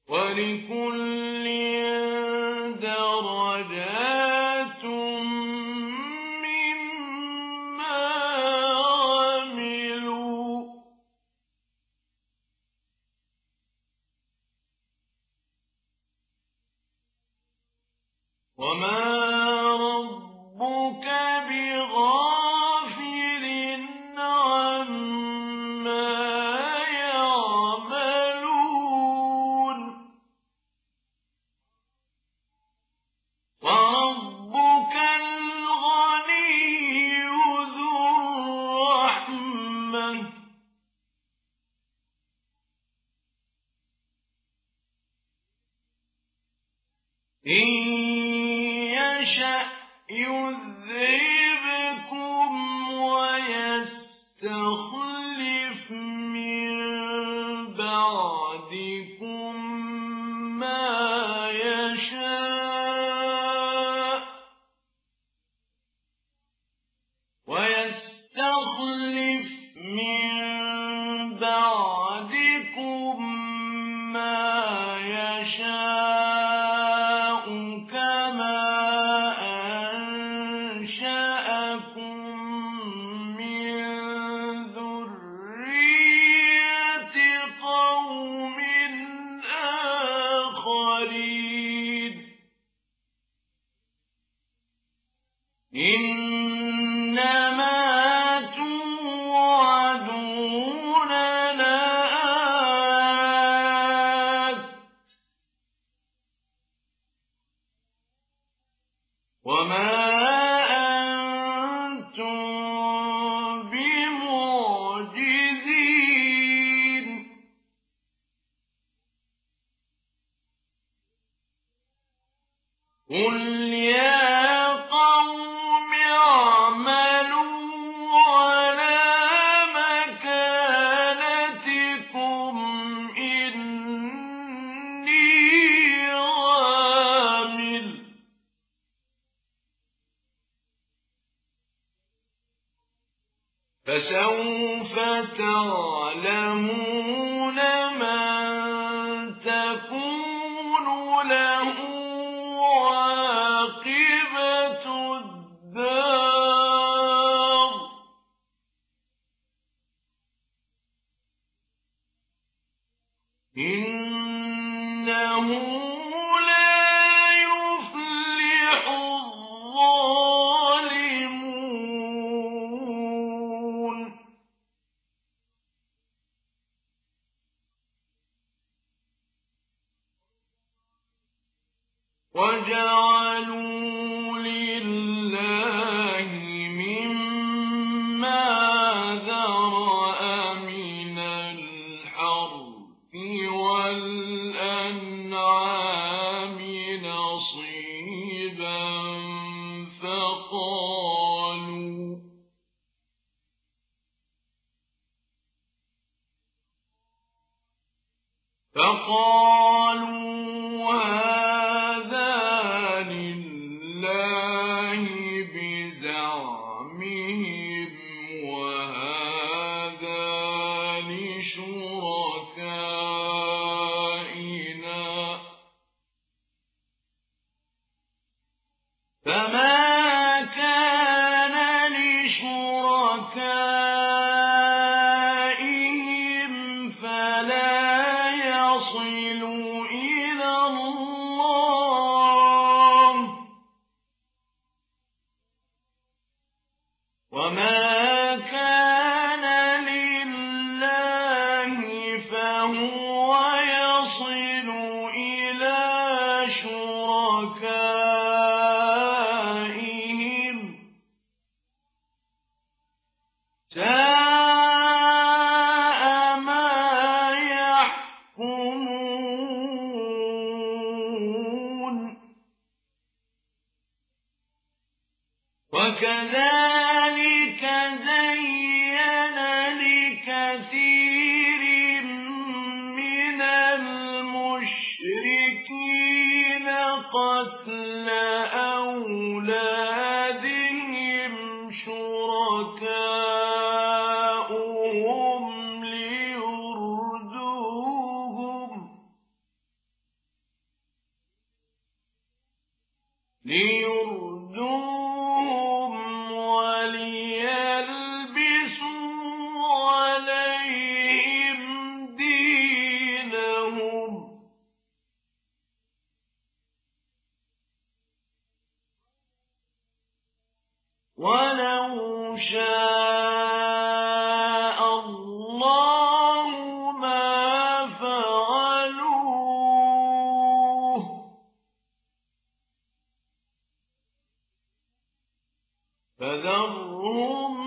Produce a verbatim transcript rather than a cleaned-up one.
وَلِكُلٍّ دَرَجَاتٌ مِّمَّا عَمِلُوا ۚ وَمَا رَبُّكَ بِغَافِلٍ عَمَّا يَعْمَلُونَ ۗ وَرَبُّكَ الْغَنِيُّ ذُو الرَّحْمَةِ ۚ إِن يَشَأْ يُذْهِبْكُمْ وَيَسْتَخْلِفْ مِن بَعْدِكُم مَّا يَشَاءُ ۚ وَيَسْتَخْلِفْ مِن بَعْدِكُم مَّا يَشَاءُ كَمَا أَنشَأَكُم مِّن ذُرِّيَّةِ قَوْمٍ آخَرِينَ ۚ إِنَّمَا تُوعَدُونَ لَآتٍ ۖ وَمَا أَنتُم بِمُعْجِزِينَ قُلْ يَا قَوْمِ اعْمَلُوا عَلَىٰ مَكَانَتِكُمْ إِنِّي عَامِلٌ ۖ فَسَوْفَ تَعْلَمُونَ مَن تَكُونُ لَهُ عَاقِبَةُ الدَّارِ ۗ إِنَّهُ لَا يُفْلِحُ الظَّالِمُونَ وَجَعَلُوا لِلَّهِ مِمَّا ذَرَأَ مِنَ الْحَرْثِ وَالْأَنْعَامِ نَصِيبًا فَقَالُوا فَقَالُوا هَٰذَا لِلَّهِ بِزَعْمِهِمْ وَهَٰذَا لِشُرَكَائِنَا ۖ فَمَا كَانَ لِشُرَكَائِهِمْ فَلَا يَصِلُ إِلَى اللَّهِ ۖ وَمَا كَانَ لِلَّهِ فَهُوَ يَصِلُ إِلَىٰ شُرَكَائِهِمْ ۗ سَاءَ مَا يَحْكُمُونَ وَكَذَٰلِكَ زَيَّنَ لِكَثِيرٍ مِّنَ الْمُشْرِكِينَ قَتْلَ أَوْلَادِهِمْ شُرَكَاؤُهُمْ لِيُرْدُوهُمْ ليردوهم وليلبسوا عليهم دينهم ولو شاء الله ما فعلوه فذرهم